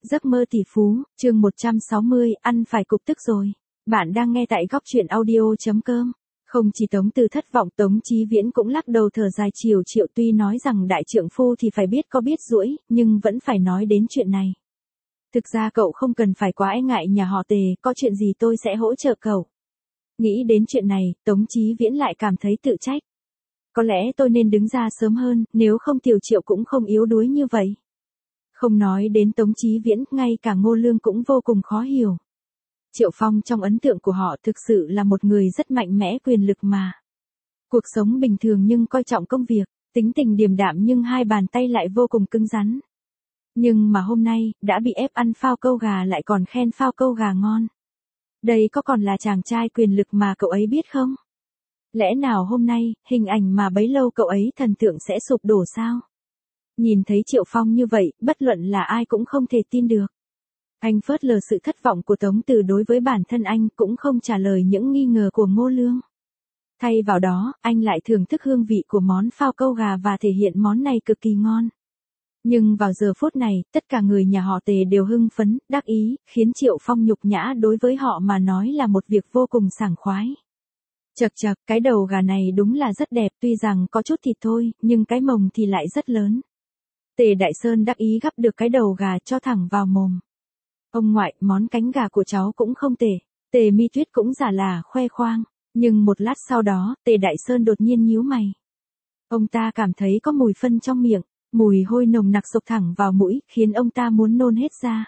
Giấc mơ tỷ phú, chương 160, ăn phải cục tức rồi. Bạn đang nghe tại góc truyện audio.com. Không chỉ Tống Từ thất vọng, Tống Chí Viễn cũng lắc đầu thở dài chiều triệu, tuy nói rằng đại trượng phu thì phải biết có biết duỗi, nhưng vẫn phải nói đến chuyện này. Thực ra cậu không cần phải quá e ngại nhà họ Tề, có chuyện gì tôi sẽ hỗ trợ cậu. Nghĩ đến chuyện này, Tống Chí Viễn lại cảm thấy tự trách. Có lẽ tôi nên đứng ra sớm hơn, nếu không Tiểu Triệu cũng không yếu đuối như vậy. Không nói đến Tống Chí Viễn, ngay cả Ngô Lương cũng vô cùng khó hiểu. Triệu Phong trong ấn tượng của họ thực sự là một người rất mạnh mẽ quyền lực mà. Cuộc sống bình thường nhưng coi trọng công việc, tính tình điềm đạm nhưng hai bàn tay lại vô cùng cứng rắn. Nhưng mà hôm nay, đã bị ép ăn phao câu gà lại còn khen phao câu gà ngon. Đây có còn là chàng trai quyền lực mà cậu ấy biết không? Lẽ nào hôm nay, hình ảnh mà bấy lâu cậu ấy thần tượng sẽ sụp đổ sao? Nhìn thấy Triệu Phong như vậy, bất luận là ai cũng không thể tin được. Anh phớt lờ sự thất vọng của Tống Từ đối với bản thân anh, cũng không trả lời những nghi ngờ của Ngô Lương. Thay vào đó, anh lại thưởng thức hương vị của món phao câu gà và thể hiện món này cực kỳ ngon. Nhưng vào giờ phút này, tất cả người nhà họ Tề đều hưng phấn, đắc ý, khiến Triệu Phong nhục nhã đối với họ mà nói là một việc vô cùng sảng khoái. Chậc chậc, cái đầu gà này đúng là rất đẹp, tuy rằng có chút thịt thôi, nhưng cái mồng thì lại rất lớn. Tề Đại Sơn đắc ý gắp được cái đầu gà cho thẳng vào mồm. Ông ngoại, món cánh gà của cháu cũng không tệ. Tề Mi Tuyết cũng giả là khoe khoang. Nhưng một lát sau đó, Tề Đại Sơn đột nhiên nhíu mày. Ông ta cảm thấy có mùi phân trong miệng, mùi hôi nồng nặc xộc thẳng vào mũi, khiến ông ta muốn nôn hết ra.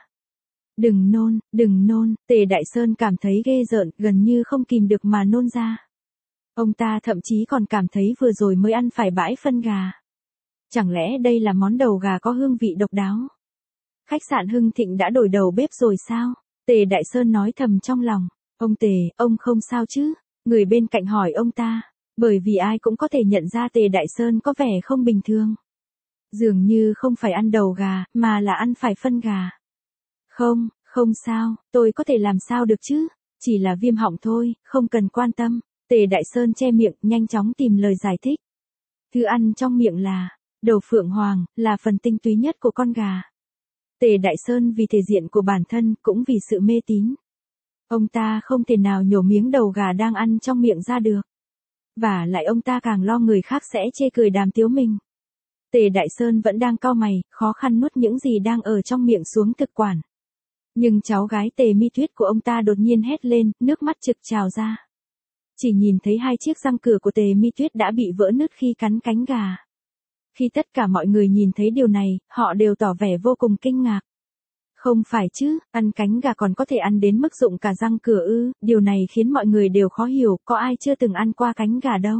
Đừng nôn, Tề Đại Sơn cảm thấy ghê rợn, gần như không kìm được mà nôn ra. Ông ta thậm chí còn cảm thấy vừa rồi mới ăn phải bãi phân gà. Chẳng lẽ đây là món đầu gà có hương vị độc đáo? Khách sạn Hưng Thịnh đã đổi đầu bếp rồi sao? Tề Đại Sơn nói thầm trong lòng. Ông Tề, ông không sao chứ? Người bên cạnh hỏi ông ta. Bởi vì ai cũng có thể nhận ra Tề Đại Sơn có vẻ không bình thường. Dường như không phải ăn đầu gà, mà là ăn phải phân gà. Không sao, tôi có thể làm sao được chứ? Chỉ là viêm họng thôi, không cần quan tâm. Tề Đại Sơn che miệng, nhanh chóng tìm lời giải thích. Thứ ăn trong miệng là đầu phượng hoàng, là phần tinh túy nhất của con gà. Tề Đại Sơn vì thể diện của bản thân, cũng vì sự mê tín. Ông ta không thể nào nhổ miếng đầu gà đang ăn trong miệng ra được. Và lại ông ta càng lo người khác sẽ chê cười đàm tiếu mình. Tề Đại Sơn vẫn đang cau mày, khó khăn nuốt những gì đang ở trong miệng xuống thực quản. Nhưng cháu gái Tề Mi Tuyết của ông ta đột nhiên hét lên, nước mắt trực trào ra. Chỉ nhìn thấy hai chiếc răng cửa của Tề Mi Tuyết đã bị vỡ nứt khi cắn cánh gà. Khi tất cả mọi người nhìn thấy điều này, họ đều tỏ vẻ vô cùng kinh ngạc. Không phải chứ, ăn cánh gà còn có thể ăn đến mức rụng cả răng cửa ư? Điều này khiến mọi người đều khó hiểu, có ai chưa từng ăn qua cánh gà đâu.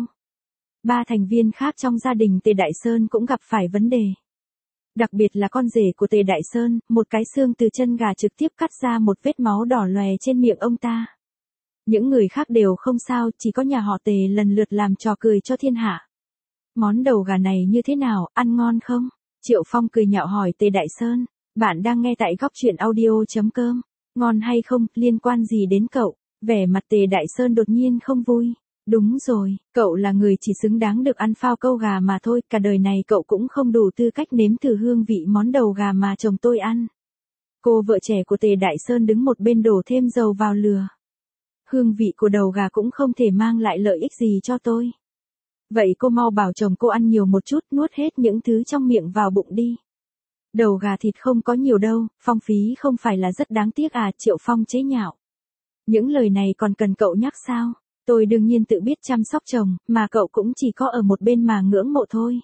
3 thành viên khác trong gia đình Tề Đại Sơn cũng gặp phải vấn đề. Đặc biệt là con rể của Tề Đại Sơn, một cái xương từ chân gà trực tiếp cắt ra một vết máu đỏ lòe trên miệng ông ta. Những người khác đều không sao, chỉ có nhà họ Tề lần lượt làm trò cười cho thiên hạ. Món đầu gà này như thế nào, ăn ngon không? Triệu Phong cười nhạo hỏi Tề Đại Sơn. Bạn đang nghe tại góc truyện audio.com. Ngon hay không, liên quan gì đến cậu? Vẻ mặt Tề Đại Sơn đột nhiên không vui. Đúng rồi, cậu là người chỉ xứng đáng được ăn phao câu gà mà thôi, cả đời này cậu cũng không đủ tư cách nếm thử hương vị món đầu gà mà chồng tôi ăn. Cô vợ trẻ của Tề Đại Sơn đứng một bên đổ thêm dầu vào lửa. Hương vị của đầu gà cũng không thể mang lại lợi ích gì cho tôi. Vậy cô mau bảo chồng cô ăn nhiều một chút, nuốt hết những thứ trong miệng vào bụng đi. Đầu gà thịt không có nhiều đâu, phong phí không phải là rất đáng tiếc à? Triệu Phong chế nhạo. Những lời này còn cần cậu nhắc sao? Tôi đương nhiên tự biết chăm sóc chồng, mà cậu cũng chỉ có ở một bên mà ngưỡng mộ thôi.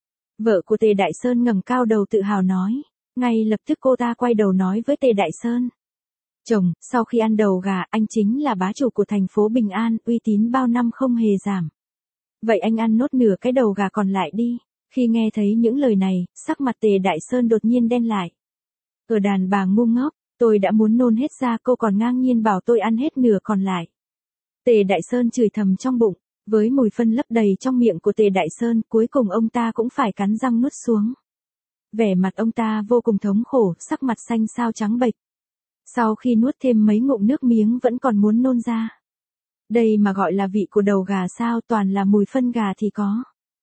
Vợ của Tề Đại Sơn ngẩng cao đầu tự hào nói. Ngay lập tức cô ta quay đầu nói với Tề Đại Sơn. Chồng, sau khi ăn đầu gà, anh chính là bá chủ của thành phố Bình An, uy tín bao năm không hề giảm. Vậy anh ăn nốt nửa cái đầu gà còn lại đi. Khi nghe thấy những lời này, sắc mặt Tề Đại Sơn đột nhiên đen lại. Ở đàn bà ngu ngốc, tôi đã muốn nôn hết ra, cô còn ngang nhiên bảo tôi ăn hết nửa còn lại. Tề Đại Sơn chửi thầm trong bụng, với mùi phân lấp đầy trong miệng của Tề Đại Sơn, cuối cùng ông ta cũng phải cắn răng nuốt xuống. Vẻ mặt ông ta vô cùng thống khổ, sắc mặt xanh xao trắng bệch. Sau khi nuốt thêm mấy ngụm nước miếng vẫn còn muốn nôn ra. Đây mà gọi là vị của đầu gà sao, toàn là mùi phân gà thì có.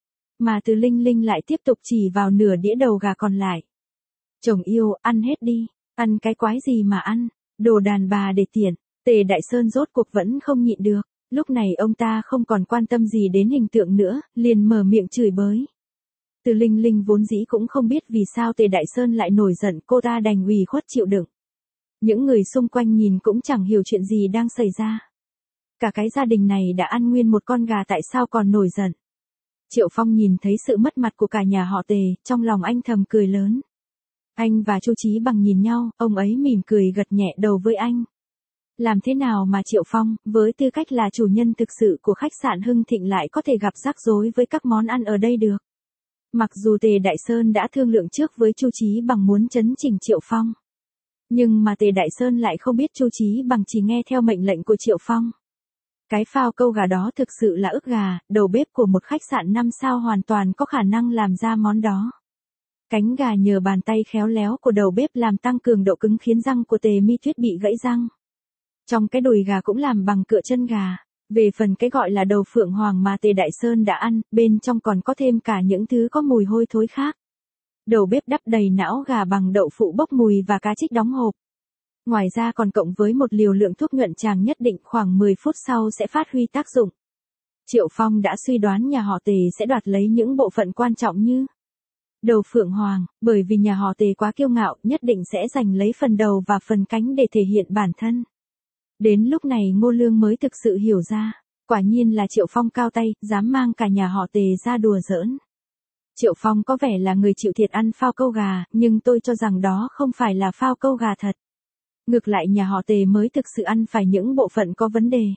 Mà Từ Linh Linh lại tiếp tục chỉ vào nửa đĩa đầu gà còn lại. Chồng yêu, ăn hết đi. Ăn cái quái gì mà ăn, đồ đàn bà để tiện. Tề Đại Sơn rốt cuộc vẫn không nhịn được, lúc này ông ta không còn quan tâm gì đến hình tượng nữa, liền mở miệng chửi bới. Từ Linh Linh vốn dĩ cũng không biết vì sao Tề Đại Sơn lại nổi giận, cô ta đành ủy khuất chịu đựng. Những người xung quanh nhìn cũng chẳng hiểu chuyện gì đang xảy ra. Cả cái gia đình này đã ăn nguyên một con gà tại sao còn nổi giận. Triệu Phong nhìn thấy sự mất mặt của cả nhà họ Tề, trong lòng anh thầm cười lớn. Anh và Chu Chí Bằng nhìn nhau, ông ấy mỉm cười gật nhẹ đầu với anh. Làm thế nào mà Triệu Phong, với tư cách là chủ nhân thực sự của khách sạn Hưng Thịnh lại có thể gặp rắc rối với các món ăn ở đây được? Mặc dù Tề Đại Sơn đã thương lượng trước với Chu Chí Bằng muốn chấn chỉnh Triệu Phong. Nhưng mà Tề Đại Sơn lại không biết Chu Chí Bằng chỉ nghe theo mệnh lệnh của Triệu Phong. Cái phao câu gà đó thực sự là ức gà, đầu bếp của một khách sạn 5 sao hoàn toàn có khả năng làm ra món đó. Cánh gà nhờ bàn tay khéo léo của đầu bếp làm tăng cường độ cứng khiến răng của Tề Mi Tuyết bị gãy răng. Trong cái đùi gà cũng làm bằng cựa chân gà. Về phần cái gọi là đầu phượng hoàng mà Tề Đại Sơn đã ăn, bên trong còn có thêm cả những thứ có mùi hôi thối khác. Đầu bếp đắp đầy não gà bằng đậu phụ bốc mùi và cá trích đóng hộp. Ngoài ra còn cộng với một liều lượng thuốc nhuận tràng nhất định, khoảng 10 phút sau sẽ phát huy tác dụng. Triệu Phong đã suy đoán nhà họ Tề sẽ đoạt lấy những bộ phận quan trọng như đầu phượng hoàng, bởi vì nhà họ Tề quá kiêu ngạo, nhất định sẽ giành lấy phần đầu và phần cánh để thể hiện bản thân. Đến lúc này Ngô Lương mới thực sự hiểu ra, quả nhiên là Triệu Phong cao tay, dám mang cả nhà họ Tề ra đùa giỡn. Triệu Phong có vẻ là người chịu thiệt ăn phao câu gà, nhưng tôi cho rằng đó không phải là phao câu gà thật. Ngược lại nhà họ Tề mới thực sự ăn phải những bộ phận có vấn đề.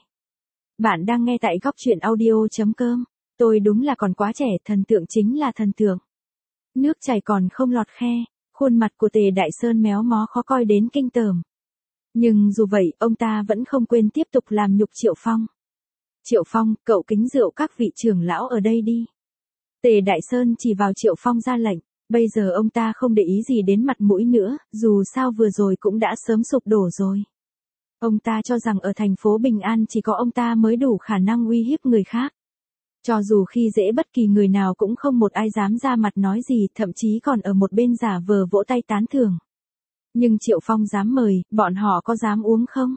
Bạn đang nghe tại góc truyện audio.com. Tôi đúng là còn quá trẻ, thần tượng chính là thần tượng. Nước chảy còn không lọt khe, khuôn mặt của Tề Đại Sơn méo mó khó coi đến kinh tởm. Nhưng dù vậy, ông ta vẫn không quên tiếp tục làm nhục Triệu Phong. Triệu Phong, cậu kính rượu các vị trưởng lão ở đây đi. Tề Đại Sơn chỉ vào Triệu Phong ra lệnh, bây giờ ông ta không để ý gì đến mặt mũi nữa, dù sao vừa rồi cũng đã sớm sụp đổ rồi. Ông ta cho rằng ở thành phố Bình An chỉ có ông ta mới đủ khả năng uy hiếp người khác. Cho dù khi dễ bất kỳ người nào cũng không một ai dám ra mặt nói gì, thậm chí còn ở một bên giả vờ vỗ tay tán thưởng. Nhưng Triệu Phong dám mời, bọn họ có dám uống không?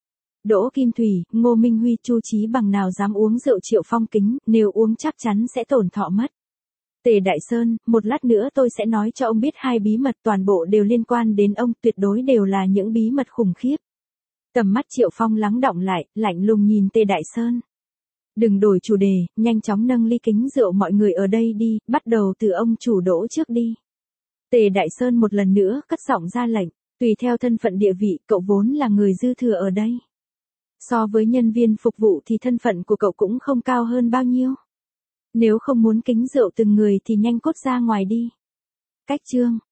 Đỗ Kim Thủy, Ngô Minh Huy, Chu Chí Bằng nào dám uống rượu Triệu Phong kính, nếu uống chắc chắn sẽ tổn thọ mất. Tề Đại Sơn, một lát nữa tôi sẽ nói cho ông biết 2 bí mật toàn bộ đều liên quan đến ông, tuyệt đối đều là những bí mật khủng khiếp. Tầm mắt Triệu Phong lắng đọng lại, lạnh lùng nhìn Tề Đại Sơn. Đừng đổi chủ đề, nhanh chóng nâng ly kính rượu mọi người ở đây đi, bắt đầu từ ông chủ Đỗ trước đi. Tề Đại Sơn một lần nữa cất giọng ra lệnh, tùy theo thân phận địa vị, cậu vốn là người dư thừa ở đây. So với nhân viên phục vụ thì thân phận của cậu cũng không cao hơn bao nhiêu. Nếu không muốn kính rượu từng người thì nhanh cút ra ngoài đi. Cách chương